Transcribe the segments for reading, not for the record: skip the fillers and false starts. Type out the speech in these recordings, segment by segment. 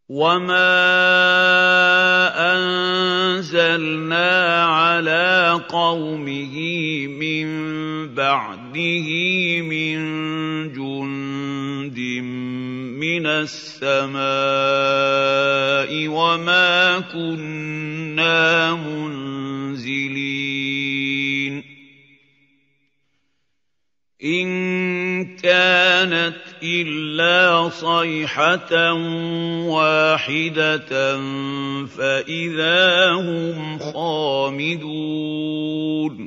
وَمَا أَنزَلْنَا عَلَىٰ قَوْمِهِ مِن بَعْدِهِ مِن جُندٍ مِّنَ السَّمَاءِ وَمَا كُنَّا مُنزِلِينَ إِن كَانَتْ إِلَّا صَيْحَةً وَاحِدَةً فَإِذَا هُمْ خَامِدُونَ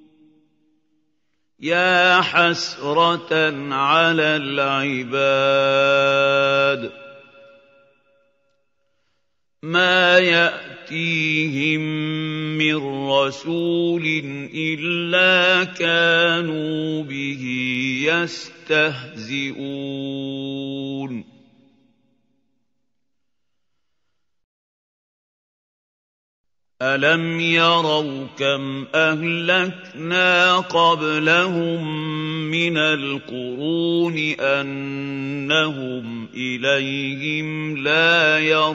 يَا حَسْرَةً عَلَى الْعِبَادِ مَا يَأْتِيهِم مِّن رَّسُولٍ إِلَّا كَانُوا بِهِ يَسْتَهْزِئُونَ أَلَمْ يَرَوْا كَمْ أَهْلَكْنَا قَبْلَهُم مِّنَ الْقُرُونِ أَنَّهُمْ إِلَيْهِمْ لَا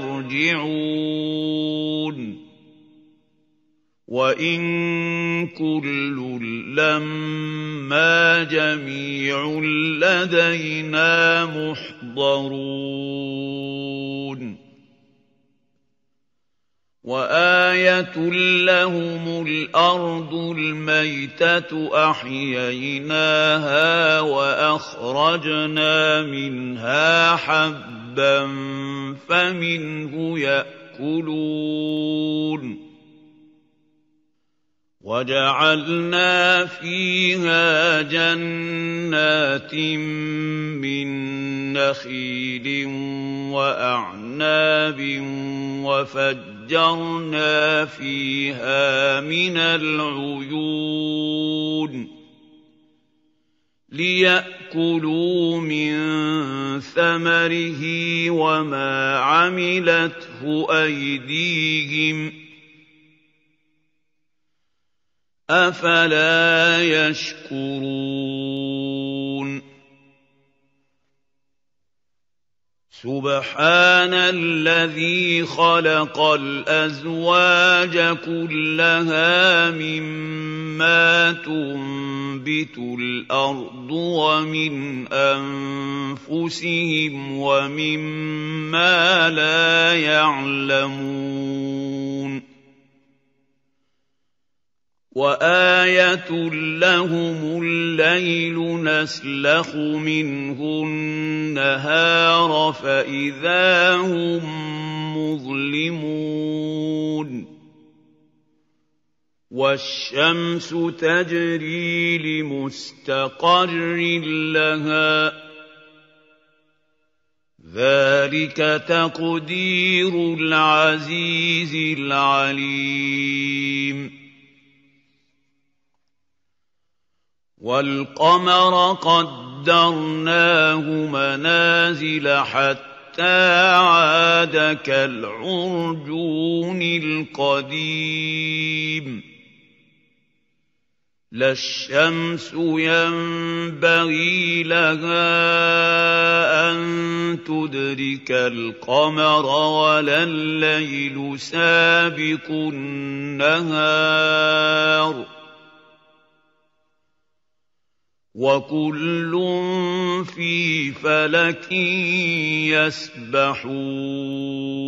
يَرْجِعُونَ وَإِن كُلٌّ لَّمَّا جَمِيعٌ لَّدَيْنَا مُحْضَرُونَ وَآيَةٌ لَّهُمُ الْأَرْضُ الْمَيْتَةُ أَحْيَيْنَاهَا وَأَخْرَجْنَا مِنْهَا حَبًّا فَمِنْهُ يَأْكُلُونَ وَجَعَلْنَا فِيهَا جَنَّاتٍ مِّن نَّخِيلٍ وَأَعْنَابٍ وَفَجَّرْنَا فِيهَا مِنَ الْعُيُونِ لِيَأْكُلُوا مِن ثَمَرِهِ وَمَا عَمِلَتْهُ أَيْدِيهِمْ ۖ أَفَلَا يَشْكُرُونَ سُبْحَانَ الَّذِي خَلَقَ الْأَزْوَاجَ كُلَّهَا مِمَّا تُنبِتُ الْأَرْضُ وَمِنْ أَنفُسِهِمْ وَمِمَّا لَا يَعْلَمُونَ وَآيَةٌ لَّهُمُ اللَّيْلُ نَسْلَخُ مِنْهُ النَّهَارَ فَإِذَا هُم مُّظْلِمُونَ وَالشَّمْسُ تَجْرِي لِمُسْتَقَرٍّ لَّهَا ۚ ذَٰلِكَ تَقْدِيرُ الْعَزِيزِ الْعَلِيمِ وَالْقَمَرَ قَدَّرْنَاهُ مَنَازِلَ حَتَّىٰ عَادَ كَالْعُرْجُونِ الْقَدِيمِ لَا الشَّمْسُ يَنبَغِي لَهَا أَن تُدْرِكَ الْقَمَرَ وَلَا اللَّيْلُ سَابِقُ النَّهَارِ ۚ وَكُلٌّ فِي فَلَكٍ يَسْبَحُونَ